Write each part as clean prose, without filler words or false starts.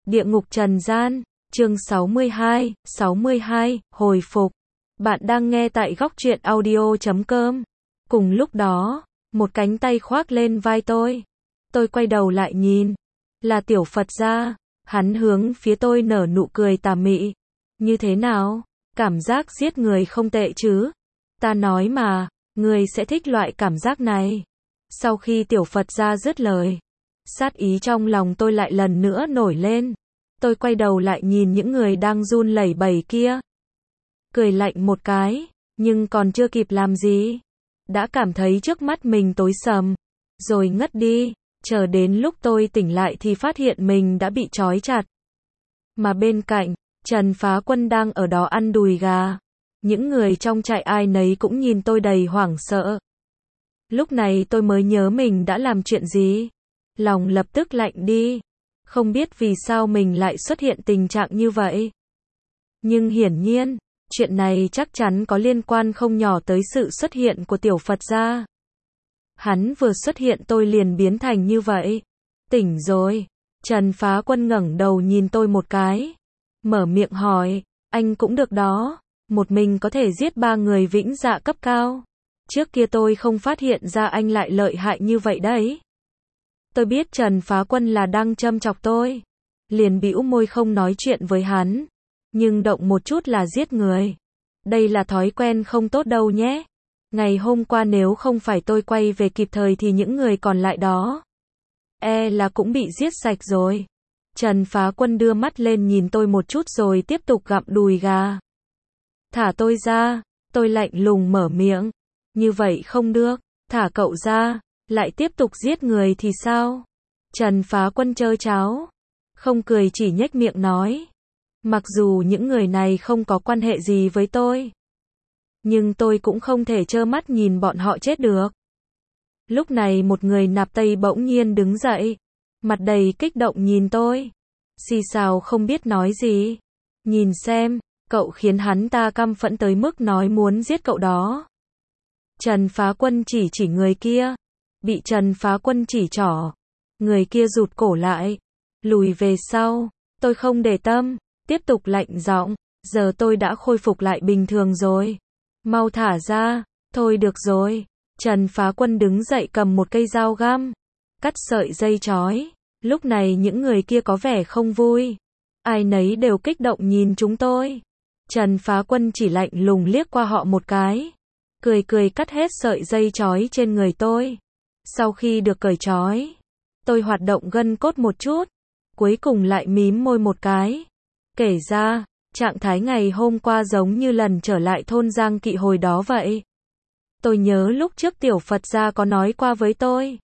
Địa ngục trần gian, chương 62, hồi phục. Bạn đang nghe tại góc truyện audio.com. Cùng lúc đó, một cánh tay khoác lên vai tôi. Tôi quay đầu lại nhìn. Là Tiểu Phật gia. Hắn hướng phía tôi nở nụ cười tà mị. Như thế nào? Cảm giác giết người không tệ chứ? Ta nói mà, người sẽ thích loại cảm giác này. Sau khi Tiểu Phật gia dứt lời, sát ý trong lòng tôi lại lần nữa nổi lên. Tôi quay đầu lại nhìn những người đang run lẩy bẩy kia. Cười lạnh một cái, nhưng còn chưa kịp làm gì. Đã cảm thấy trước mắt mình tối sầm, rồi ngất đi. Chờ đến lúc tôi tỉnh lại thì phát hiện mình đã bị trói chặt. Mà bên cạnh, Trần Phá Quân đang ở đó ăn đùi gà. Những người trong trại ai nấy cũng nhìn tôi đầy hoảng sợ. Lúc này tôi mới nhớ mình đã làm chuyện gì. Lòng lập tức lạnh đi. Không biết vì sao mình lại xuất hiện tình trạng như vậy. Nhưng hiển nhiên, chuyện này chắc chắn có liên quan không nhỏ tới sự xuất hiện của Tiểu Phật gia. Hắn vừa xuất hiện tôi liền biến thành như vậy. Tỉnh rồi. Trần Phá Quân ngẩng đầu nhìn tôi một cái. Mở miệng hỏi, anh cũng được đó. Một mình có thể giết 3 người vĩnh dạ cấp cao. Trước kia tôi không phát hiện ra anh lại lợi hại như vậy đấy. Tôi biết Trần Phá Quân là đang châm chọc tôi. Liền bĩu môi không nói chuyện với hắn. Nhưng động một chút là giết người. Đây là thói quen không tốt đâu nhé. Ngày hôm qua nếu không phải tôi quay về kịp thời thì những người còn lại đó là cũng bị giết sạch rồi. Trần Phá Quân đưa mắt lên nhìn tôi một chút rồi tiếp tục gặm đùi gà. Thả tôi ra, tôi lạnh lùng mở miệng. Như vậy không được, thả cậu ra, lại tiếp tục giết người thì sao? Trần Phá Quân trơ tráo, không cười chỉ nhếch miệng nói. Mặc dù những người này không có quan hệ gì với tôi, nhưng tôi cũng không thể trơ mắt nhìn bọn họ chết được. Lúc này một người nạp Tây bỗng nhiên đứng dậy, mặt đầy kích động nhìn tôi. Xì xào không biết nói gì. Nhìn xem, cậu khiến hắn ta căm phẫn tới mức nói muốn giết cậu đó. Trần Phá Quân chỉ người kia. Bị Trần Phá Quân chỉ trỏ. Người kia rụt cổ lại, lùi về sau. Tôi không để tâm, tiếp tục lạnh giọng. Giờ tôi đã khôi phục lại bình thường rồi. Mau thả ra. Thôi được rồi. Trần Phá Quân đứng dậy cầm một cây dao găm, cắt sợi dây trói. Lúc này những người kia có vẻ không vui. Ai nấy đều kích động nhìn chúng tôi. Trần Phá Quân chỉ lạnh lùng liếc qua họ một cái. Cười cắt hết sợi dây trói trên người tôi. Sau khi được cởi trói, tôi hoạt động gân cốt một chút. Cuối cùng lại mím môi một cái. Kể ra, trạng thái ngày hôm qua giống như lần trở lại thôn Giang Kỵ hồi đó vậy. Tôi nhớ lúc trước Tiểu Phật gia có nói qua với tôi.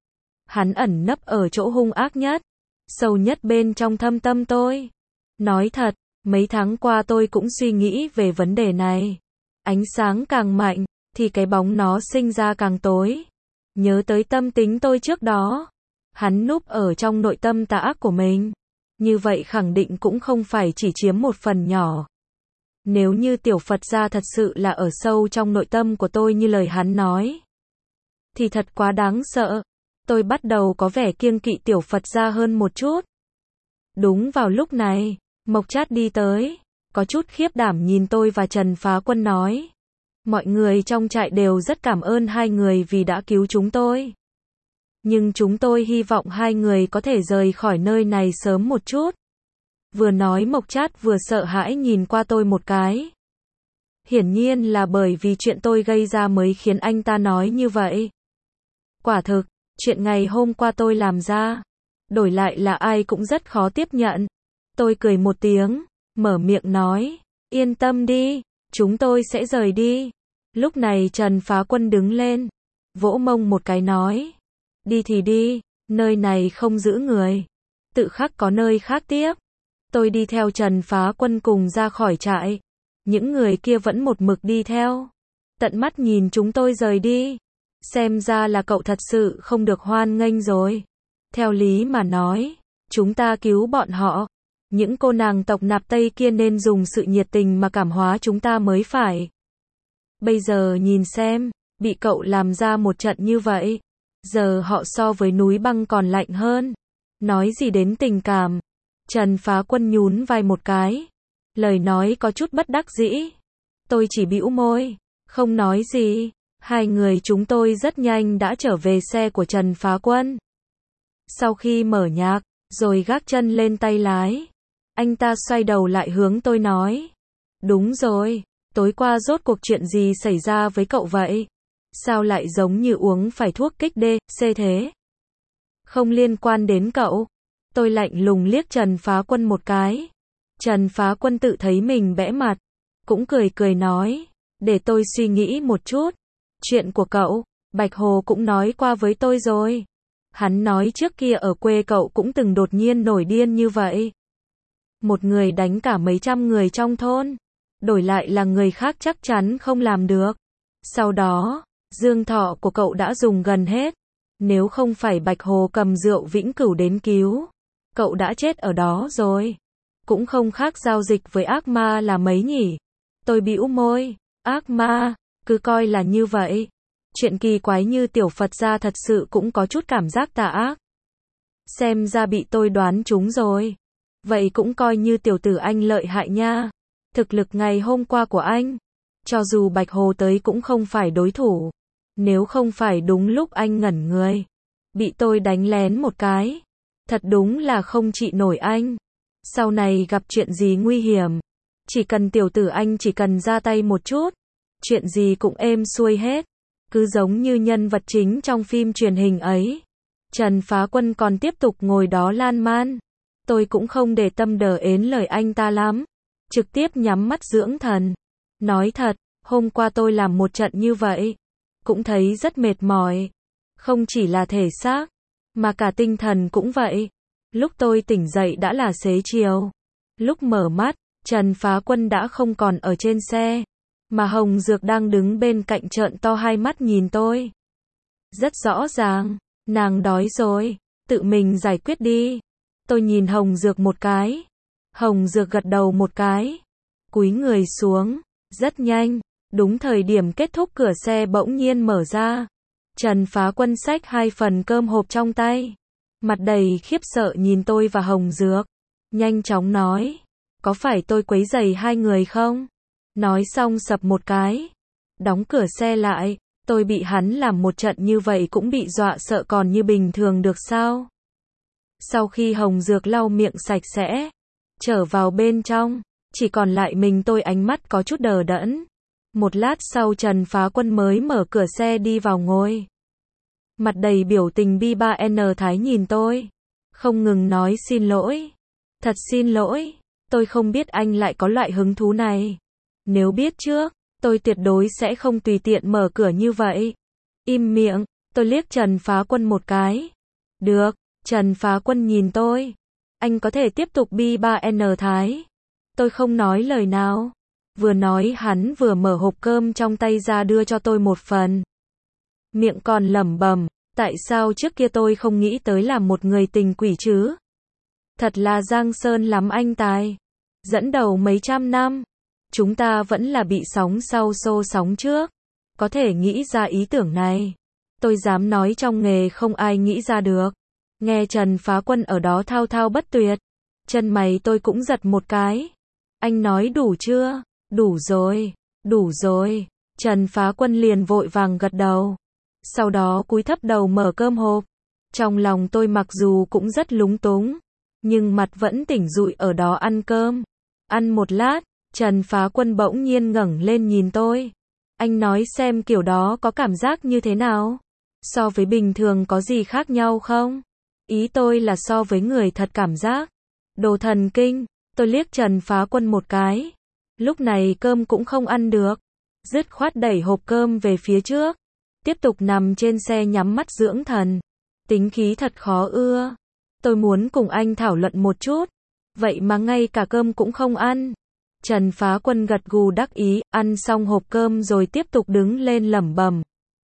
Hắn ẩn nấp ở chỗ hung ác nhất, sâu nhất bên trong thâm tâm tôi. Nói thật, mấy tháng qua tôi cũng suy nghĩ về vấn đề này. Ánh sáng càng mạnh, thì cái bóng nó sinh ra càng tối. Nhớ tới tâm tính tôi trước đó. Hắn núp ở trong nội tâm tà ác của mình. Như vậy khẳng định cũng không phải chỉ chiếm một phần nhỏ. Nếu như Tiểu Phật gia thật sự là ở sâu trong nội tâm của tôi như lời hắn nói, thì thật quá đáng sợ. Tôi bắt đầu có vẻ kiêng kỵ Tiểu Phật gia hơn một chút. Đúng vào lúc này, Mộc Trát đi tới, có chút khiếp đảm nhìn tôi và Trần Phá Quân nói. Mọi người trong trại đều rất cảm ơn hai người vì đã cứu chúng tôi. Nhưng chúng tôi hy vọng hai người có thể rời khỏi nơi này sớm một chút. Vừa nói Mộc Trát vừa sợ hãi nhìn qua tôi một cái. Hiển nhiên là bởi vì chuyện tôi gây ra mới khiến anh ta nói như vậy. Quả thực, chuyện ngày hôm qua tôi làm ra, đổi lại là ai cũng rất khó tiếp nhận. Tôi cười một tiếng, mở miệng nói, yên tâm đi, chúng tôi sẽ rời đi. Lúc này Trần Phá Quân đứng lên, vỗ mông một cái nói, đi thì đi, nơi này không giữ người, tự khắc có nơi khác tiếp. Tôi đi theo Trần Phá Quân cùng ra khỏi trại. Những người kia vẫn một mực đi theo, tận mắt nhìn chúng tôi rời đi. Xem ra là cậu thật sự không được hoan nghênh rồi. Theo lý mà nói, chúng ta cứu bọn họ. Những cô nàng tộc nạp Tây kia nên dùng sự nhiệt tình mà cảm hóa chúng ta mới phải. Bây giờ nhìn xem, bị cậu làm ra một trận như vậy. Giờ họ so với núi băng còn lạnh hơn. Nói gì đến tình cảm. Trần Phá Quân nhún vai một cái. Lời nói có chút bất đắc dĩ. Tôi chỉ bĩu môi, không nói gì. Hai người chúng tôi rất nhanh đã trở về xe của Trần Phá Quân. Sau khi mở nhạc, rồi gác chân lên tay lái, anh ta xoay đầu lại hướng tôi nói. Đúng rồi, tối qua rốt cuộc chuyện gì xảy ra với cậu vậy? Sao lại giống như uống phải thuốc kích D.C thế? Không liên quan đến cậu. Tôi lạnh lùng liếc Trần Phá Quân một cái. Trần Phá Quân tự thấy mình bẽ mặt, cũng cười cười nói, để tôi suy nghĩ một chút. Chuyện của cậu, Bạch Hồ cũng nói qua với tôi rồi. Hắn nói trước kia ở quê cậu cũng từng đột nhiên nổi điên như vậy. Một người đánh cả mấy trăm người trong thôn, đổi lại là người khác chắc chắn không làm được. Sau đó, dương thọ của cậu đã dùng gần hết. Nếu không phải Bạch Hồ cầm rượu vĩnh cửu đến cứu, cậu đã chết ở đó rồi. Cũng không khác giao dịch với ác ma là mấy nhỉ. Tôi bĩu môi, ác ma, cứ coi là như vậy. Chuyện kỳ quái như tiểu Phật gia thật sự cũng có chút cảm giác tà ác. Xem ra bị tôi đoán trúng rồi. Vậy cũng coi như tiểu tử anh lợi hại nha. Thực lực ngày hôm qua của anh, cho dù Bạch Hồ tới cũng không phải đối thủ. Nếu không phải đúng lúc anh ngẩn người, bị tôi đánh lén một cái, thật đúng là không trị nổi anh. Sau này gặp chuyện gì nguy hiểm, chỉ cần tiểu tử anh chỉ cần ra tay một chút, chuyện gì cũng êm xuôi hết. Cứ giống như nhân vật chính trong phim truyền hình ấy. Trần Phá Quân còn tiếp tục ngồi đó lan man. Tôi cũng không để tâm đờ ến lời anh ta lắm. Trực tiếp nhắm mắt dưỡng thần. Nói thật, hôm qua tôi làm một trận như vậy, cũng thấy rất mệt mỏi. Không chỉ là thể xác, mà cả tinh thần cũng vậy. Lúc tôi tỉnh dậy đã là xế chiều. Lúc mở mắt, Trần Phá Quân đã không còn ở trên xe, mà Hồng Dược đang đứng bên cạnh trợn to hai mắt nhìn tôi. Rất rõ ràng, nàng đói rồi, tự mình giải quyết đi. Tôi nhìn Hồng Dược một cái. Hồng Dược gật đầu một cái, cúi người xuống. Rất nhanh, đúng thời điểm kết thúc cửa xe bỗng nhiên mở ra. Trần Phá Quân xách hai phần cơm hộp trong tay, mặt đầy khiếp sợ nhìn tôi và Hồng Dược. Nhanh chóng nói, có phải tôi quấy rầy hai người không? Nói xong sập một cái, đóng cửa xe lại. Tôi bị hắn làm một trận như vậy cũng bị dọa sợ còn như bình thường được sao? Sau khi Hồng Dược lau miệng sạch sẽ, trở vào bên trong, chỉ còn lại mình tôi, ánh mắt có chút đờ đẫn. Một lát sau Trần Phá Quân mới mở cửa xe đi vào ngồi. Mặt đầy biểu tình bi ba n thái nhìn tôi, không ngừng nói xin lỗi. Thật xin lỗi, tôi không biết anh lại có loại hứng thú này. Nếu biết trước, tôi tuyệt đối sẽ không tùy tiện mở cửa như vậy. Im miệng, tôi liếc Trần Phá Quân một cái. Được, Trần Phá Quân nhìn tôi. Anh có thể tiếp tục bi ba n thái. Tôi không nói lời nào. Vừa nói hắn vừa mở hộp cơm trong tay ra đưa cho tôi một phần. Miệng còn lẩm bẩm, tại sao trước kia tôi không nghĩ tới làm một người tình quỷ chứ? Thật là giang sơn lắm anh tài. Dẫn đầu mấy trăm năm, chúng ta vẫn là bị sóng sau xô sóng trước. Có thể nghĩ ra ý tưởng này, tôi dám nói trong nghề không ai nghĩ ra được. Nghe Trần Phá Quân ở đó thao thao bất tuyệt, chân mày tôi cũng giật một cái. Anh nói đủ chưa? Đủ rồi, đủ rồi. Trần Phá Quân liền vội vàng gật đầu. Sau đó cúi thấp đầu mở cơm hộp. Trong lòng tôi mặc dù cũng rất lúng túng, nhưng mặt vẫn tỉnh rụi ở đó ăn cơm. Ăn một lát, Trần Phá Quân bỗng nhiên ngẩng lên nhìn tôi. Anh nói xem kiểu đó có cảm giác như thế nào? So với bình thường có gì khác nhau không? Ý tôi là so với người thật cảm giác. Đồ thần kinh, tôi liếc Trần Phá Quân một cái. Lúc này cơm cũng không ăn được. Dứt khoát đẩy hộp cơm về phía trước. Tiếp tục nằm trên xe nhắm mắt dưỡng thần. Tính khí thật khó ưa. Tôi muốn cùng anh thảo luận một chút. Vậy mà ngay cả cơm cũng không ăn. Trần Phá Quân gật gù đắc ý, ăn xong hộp cơm rồi tiếp tục đứng lên lẩm bẩm.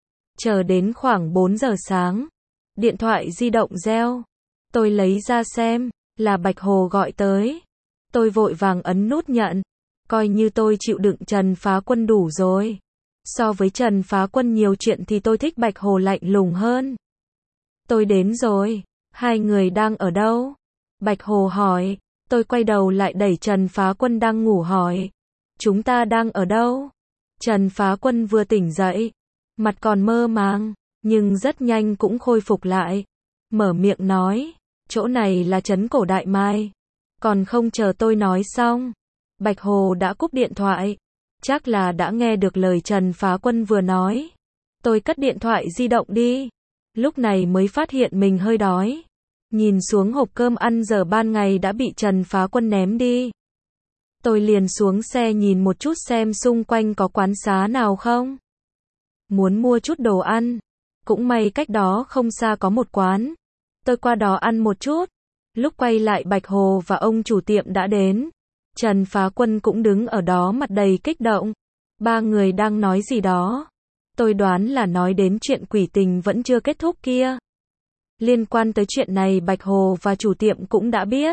Chờ đến khoảng 4 giờ sáng. Điện thoại di động reo. Tôi lấy ra xem, là Bạch Hồ gọi tới. Tôi vội vàng ấn nút nhận. Coi như tôi chịu đựng Trần Phá Quân đủ rồi. So với Trần Phá Quân nhiều chuyện thì tôi thích Bạch Hồ lạnh lùng hơn. Tôi đến rồi. Hai người đang ở đâu? Bạch Hồ hỏi. Tôi quay đầu lại đẩy Trần Phá Quân đang ngủ hỏi. Chúng ta đang ở đâu? Trần Phá Quân vừa tỉnh dậy, mặt còn mơ màng, nhưng rất nhanh cũng khôi phục lại. Mở miệng nói, chỗ này là trấn cổ Đại Mai. Còn không chờ tôi nói xong, Bạch Hồ đã cúp điện thoại. Chắc là đã nghe được lời Trần Phá Quân vừa nói. Tôi cất điện thoại di động đi. Lúc này mới phát hiện mình hơi đói. Nhìn xuống hộp cơm ăn giờ ban ngày đã bị Trần Phá Quân ném đi. Tôi liền xuống xe nhìn một chút xem xung quanh có quán xá nào không. Muốn mua chút đồ ăn. Cũng may cách đó không xa có một quán. Tôi qua đó ăn một chút. Lúc quay lại Bạch Hồ và ông chủ tiệm đã đến. Trần Phá Quân cũng đứng ở đó mặt đầy kích động. Ba người đang nói gì đó. Tôi đoán là nói đến chuyện quỷ tình vẫn chưa kết thúc kia. Liên quan tới chuyện này Bạch Hồ và chủ tiệm cũng đã biết.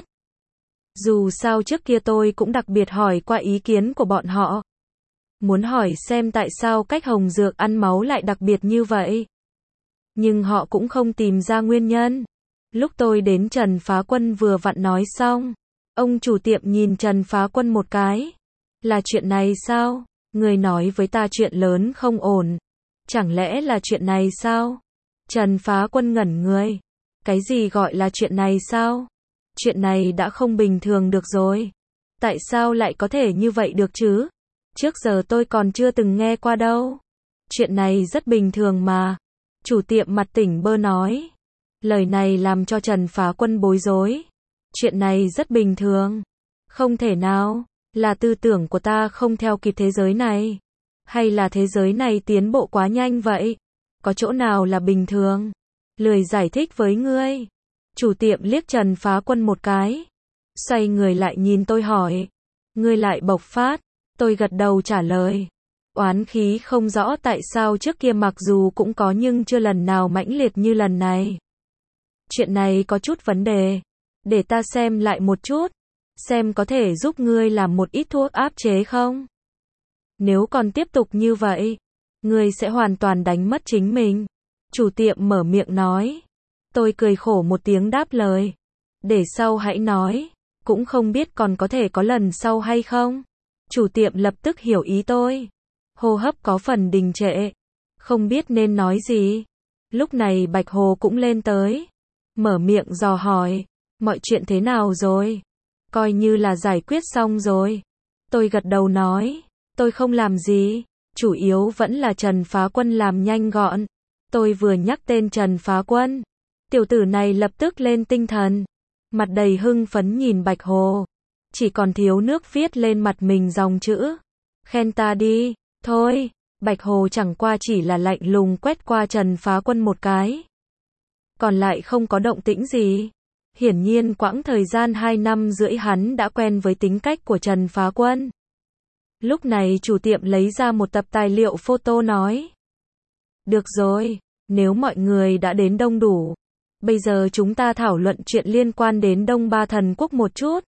Dù sao trước kia tôi cũng đặc biệt hỏi qua ý kiến của bọn họ. Muốn hỏi xem tại sao cách hồng dược ăn máu lại đặc biệt như vậy. Nhưng họ cũng không tìm ra nguyên nhân. Lúc tôi đến Trần Phá Quân vừa vặn nói xong. Ông chủ tiệm nhìn Trần Phá Quân một cái. Là chuyện này sao? Người nói với ta chuyện lớn không ổn. Chẳng lẽ là chuyện này sao? Trần Phá Quân ngẩn người. Cái gì gọi là chuyện này sao? Chuyện này đã không bình thường được rồi. Tại sao lại có thể như vậy được chứ? Trước giờ tôi còn chưa từng nghe qua đâu. Chuyện này rất bình thường mà. Chủ tiệm mặt tỉnh bơ nói. Lời này làm cho Trần Phá Quân bối rối. Chuyện này rất bình thường. Không thể nào. Là tư tưởng của ta không theo kịp thế giới này. Hay là thế giới này tiến bộ quá nhanh vậy? Có chỗ nào là bình thường? Lười giải thích với ngươi. Chủ tiệm liếc Trần Phá Quân một cái. Xoay người lại nhìn tôi hỏi. Ngươi lại bộc phát. Tôi gật đầu trả lời. Oán khí không rõ tại sao trước kia mặc dù cũng có nhưng chưa lần nào mãnh liệt như lần này. Chuyện này có chút vấn đề. Để ta xem lại một chút. Xem có thể giúp ngươi làm một ít thuốc áp chế không? Nếu còn tiếp tục như vậy, ngươi sẽ hoàn toàn đánh mất chính mình. Chủ tiệm mở miệng nói. Tôi cười khổ một tiếng đáp lời. Để sau hãy nói. Cũng không biết còn có thể có lần sau hay không. Chủ tiệm lập tức hiểu ý tôi. Hô hấp có phần đình trệ. Không biết nên nói gì. Lúc này Bạch Hồ cũng lên tới. Mở miệng dò hỏi. Mọi chuyện thế nào rồi? Coi như là giải quyết xong rồi. Tôi gật đầu nói. Tôi không làm gì. Chủ yếu vẫn là Trần Phá Quân làm nhanh gọn. Tôi vừa nhắc tên Trần Phá Quân. Tiểu tử này lập tức lên tinh thần. Mặt đầy hưng phấn nhìn Bạch Hồ. Chỉ còn thiếu nước viết lên mặt mình dòng chữ. Khen ta đi. Thôi. Bạch Hồ chẳng qua chỉ là lạnh lùng quét qua Trần Phá Quân một cái. Còn lại không có động tĩnh gì. Hiển nhiên quãng thời gian 2 năm rưỡi hắn đã quen với tính cách của Trần Phá Quân. Lúc này chủ tiệm lấy ra một tập tài liệu photo nói. Được rồi, nếu mọi người đã đến đông đủ. Bây giờ chúng ta thảo luận chuyện liên quan đến Đông Ba Thần Quốc một chút.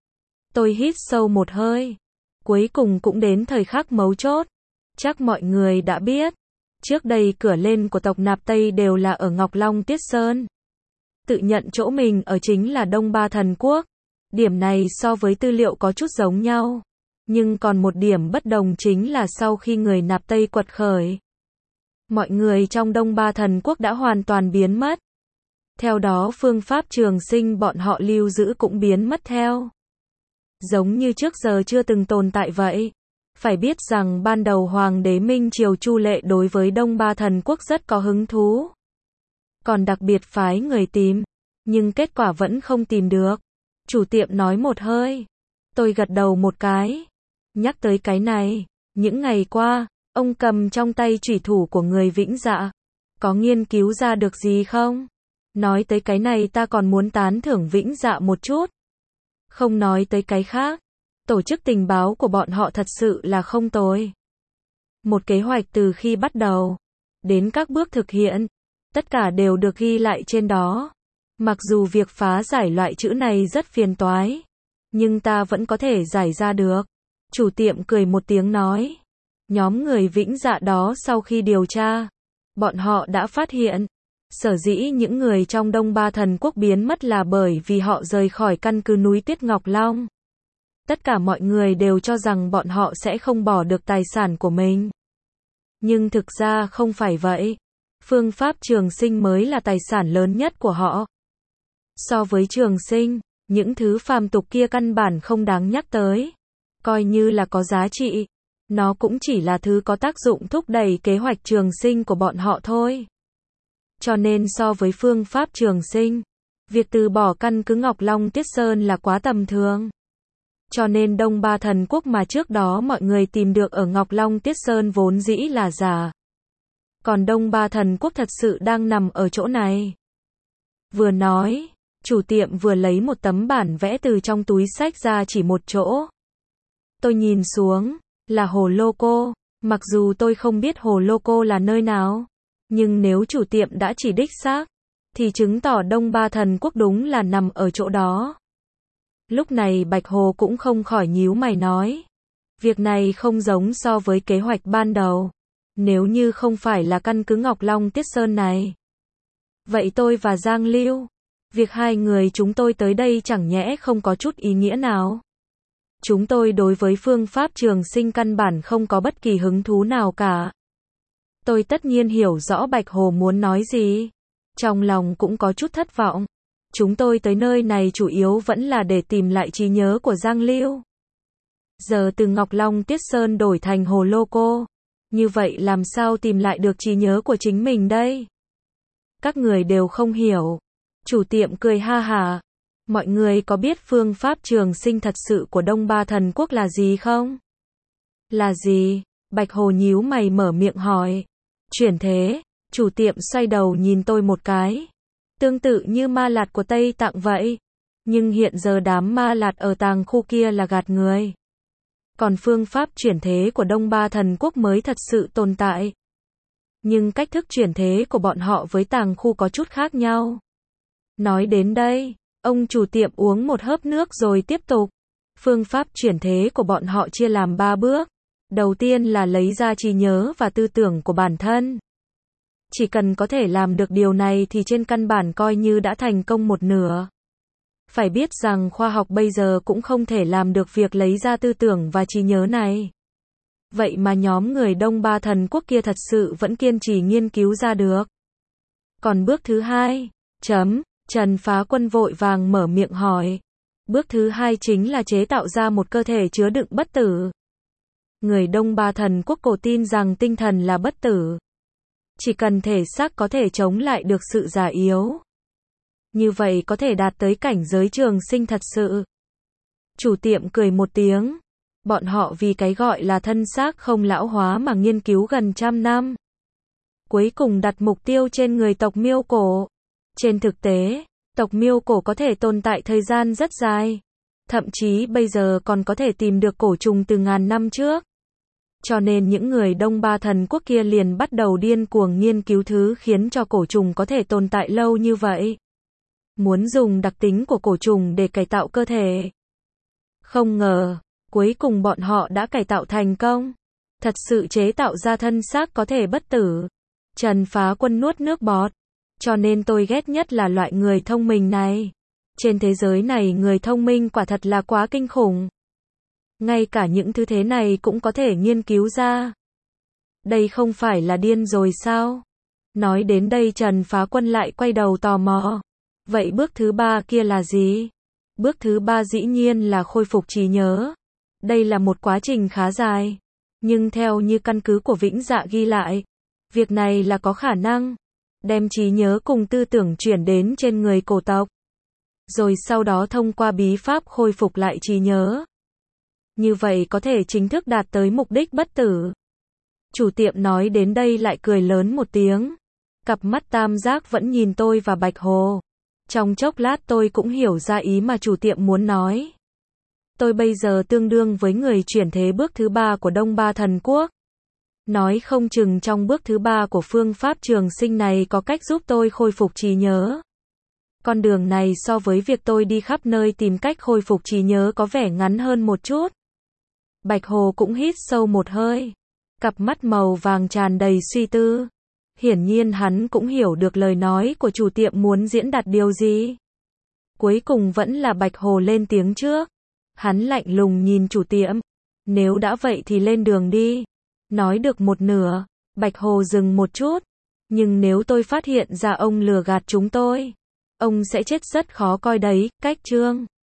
Tôi hít sâu một hơi. Cuối cùng cũng đến thời khắc mấu chốt. Chắc mọi người đã biết. Trước đây cửa lên của tộc Nạp Tây đều là ở Ngọc Long Tiết Sơn. Tự nhận chỗ mình ở chính là Đông Ba Thần Quốc. Điểm này so với tư liệu có chút giống nhau. Nhưng còn một điểm bất đồng chính là sau khi người Nạp Tây quật khởi. Mọi người trong Đông Ba Thần Quốc đã hoàn toàn biến mất. Theo đó phương pháp trường sinh bọn họ lưu giữ cũng biến mất theo. Giống như trước giờ chưa từng tồn tại vậy. Phải biết rằng ban đầu Hoàng đế Minh Triều Chu Lệ đối với Đông Ba Thần Quốc rất có hứng thú. Còn đặc biệt phái người tìm. Nhưng kết quả vẫn không tìm được. Chủ tiệm nói một hơi. Tôi gật đầu một cái. Nhắc tới cái này. Những ngày qua, ông cầm trong tay chủy thủ của người Vĩnh Dạ. Có nghiên cứu ra được gì không? Nói tới cái này ta còn muốn tán thưởng Vĩnh Dạ một chút. Không nói tới cái khác. Tổ chức tình báo của bọn họ thật sự là không tồi. Một kế hoạch từ khi bắt đầu. Đến các bước thực hiện. Tất cả đều được ghi lại trên đó. Mặc dù việc phá giải loại chữ này rất phiền toái. Nhưng ta vẫn có thể giải ra được. Chủ tiệm cười một tiếng nói. Nhóm người Vĩnh Dạ đó sau khi điều tra. Bọn họ đã phát hiện. Sở dĩ những người trong Đông Ba Thần Quốc biến mất là bởi vì họ rời khỏi căn cứ núi Tuyết Ngọc Long. Tất cả mọi người đều cho rằng bọn họ sẽ không bỏ được tài sản của mình. Nhưng thực ra không phải vậy. Phương pháp trường sinh mới là tài sản lớn nhất của họ. So với trường sinh, những thứ phàm tục kia căn bản không đáng nhắc tới. Coi như là có giá trị, nó cũng chỉ là thứ có tác dụng thúc đẩy kế hoạch trường sinh của bọn họ thôi. Cho nên so với phương pháp trường sinh, việc từ bỏ căn cứ Ngọc Long Tiết Sơn là quá tầm thường. Cho nên Đông Ba Thần Quốc mà trước đó mọi người tìm được ở Ngọc Long Tiết Sơn vốn dĩ là giả. Còn Đông Ba Thần Quốc thật sự đang nằm ở chỗ này. Vừa nói, chủ tiệm vừa lấy một tấm bản vẽ từ trong túi xách ra chỉ một chỗ. Tôi nhìn xuống, là Hồ Lô Cô, mặc dù tôi không biết Hồ Lô Cô là nơi nào, nhưng nếu chủ tiệm đã chỉ đích xác, thì chứng tỏ Đông Ba Thần Quốc đúng là nằm ở chỗ đó. Lúc này Bạch Hồ cũng không khỏi nhíu mày nói, việc này không giống so với kế hoạch ban đầu. Nếu như không phải là căn cứ Ngọc Long Tiết Sơn này, vậy tôi và Giang Lưu, việc hai người chúng tôi tới đây chẳng nhẽ không có chút ý nghĩa nào. Chúng tôi đối với phương pháp trường sinh căn bản không có bất kỳ hứng thú nào cả. Tôi tất nhiên hiểu rõ Bạch Hồ muốn nói gì. Trong lòng cũng có chút thất vọng. Chúng tôi tới nơi này chủ yếu vẫn là để tìm lại trí nhớ của Giang Lưu. Giờ từ Ngọc Long Tiết Sơn đổi thành Hồ Lô Cô. Như vậy làm sao tìm lại được trí nhớ của chính mình đây? Các người đều không hiểu. Chủ tiệm cười ha hả. Mọi người có biết phương pháp trường sinh thật sự của Đông Ba Thần Quốc là gì không? Là gì? Bạch Hồ nhíu mày mở miệng hỏi. Chuyển thế. Chủ tiệm xoay đầu nhìn tôi một cái. Tương tự như ma lạt của Tây Tạng vậy. Nhưng hiện giờ đám ma lạt ở tàng khu kia là gạt người. Còn phương pháp chuyển thế của Đông Ba Thần Quốc mới thật sự tồn tại. Nhưng cách thức chuyển thế của bọn họ với tàng khu có chút khác nhau. Nói đến đây, ông chủ tiệm uống một hớp nước rồi tiếp tục. Phương pháp chuyển thế của bọn họ chia làm 3 bước. Đầu tiên là lấy ra trí nhớ và tư tưởng của bản thân. Chỉ cần có thể làm được điều này thì trên căn bản coi như đã thành công một nửa. Phải biết rằng khoa học bây giờ cũng không thể làm được việc lấy ra tư tưởng và trí nhớ này. Vậy mà nhóm người Đông Ba Thần Quốc kia thật sự vẫn kiên trì nghiên cứu ra được. Còn bước thứ hai, Trần Phá Quân vội vàng mở miệng hỏi. Bước thứ hai chính là chế tạo ra một cơ thể chứa đựng bất tử. Người Đông Ba Thần Quốc cổ tin rằng tinh thần là bất tử. Chỉ cần thể xác có thể chống lại được sự già yếu. Như vậy có thể đạt tới cảnh giới trường sinh thật sự. Chủ tiệm cười một tiếng. Bọn họ vì cái gọi là thân xác không lão hóa mà nghiên cứu gần 100 năm. Cuối cùng đặt mục tiêu trên người tộc Miêu Cổ. Trên thực tế, tộc Miêu Cổ có thể tồn tại thời gian rất dài. Thậm chí bây giờ còn có thể tìm được cổ trùng từ ngàn năm trước. Cho nên những người Đông Ba Thần Quốc kia liền bắt đầu điên cuồng nghiên cứu thứ khiến cho cổ trùng có thể tồn tại lâu như vậy. Muốn dùng đặc tính của cổ trùng để cải tạo cơ thể. Không ngờ, cuối cùng bọn họ đã cải tạo thành công. Thật sự chế tạo ra thân xác có thể bất tử. Trần Phá Quân nuốt nước bọt. Cho nên tôi ghét nhất là loại người thông minh này. Trên thế giới này người thông minh quả thật là quá kinh khủng. Ngay cả những thứ thế này cũng có thể nghiên cứu ra. Đây không phải là điên rồi sao? Nói đến đây Trần Phá Quân lại quay đầu tò mò. Vậy bước thứ ba kia là gì? Bước thứ ba dĩ nhiên là khôi phục trí nhớ. Đây là một quá trình khá dài. Nhưng theo như căn cứ của Vĩnh Dạ ghi lại, việc này là có khả năng. Đem trí nhớ cùng tư tưởng chuyển đến trên người cổ tộc. Rồi sau đó thông qua bí pháp khôi phục lại trí nhớ. Như vậy có thể chính thức đạt tới mục đích bất tử. Chủ tiệm nói đến đây lại cười lớn một tiếng. Cặp mắt tam giác vẫn nhìn tôi và Bạch Hồ. Trong chốc lát tôi cũng hiểu ra ý mà chủ tiệm muốn nói. Tôi bây giờ tương đương với người chuyển thế bước thứ ba của Đông Ba Thần Quốc. Nói không chừng trong bước thứ ba của phương pháp trường sinh này có cách giúp tôi khôi phục trí nhớ. Con đường này so với việc tôi đi khắp nơi tìm cách khôi phục trí nhớ có vẻ ngắn hơn một chút. Bạch Hồ cũng hít sâu một hơi. Cặp mắt màu vàng tràn đầy suy tư. Hiển nhiên hắn cũng hiểu được lời nói của chủ tiệm muốn diễn đạt điều gì. Cuối cùng vẫn là Bạch Hồ lên tiếng trước. Hắn lạnh lùng nhìn chủ tiệm. Nếu đã vậy thì lên đường đi. Nói được một nửa, Bạch Hồ dừng một chút. Nhưng nếu tôi phát hiện ra ông lừa gạt chúng tôi, ông sẽ chết rất khó coi đấy, cách Trương.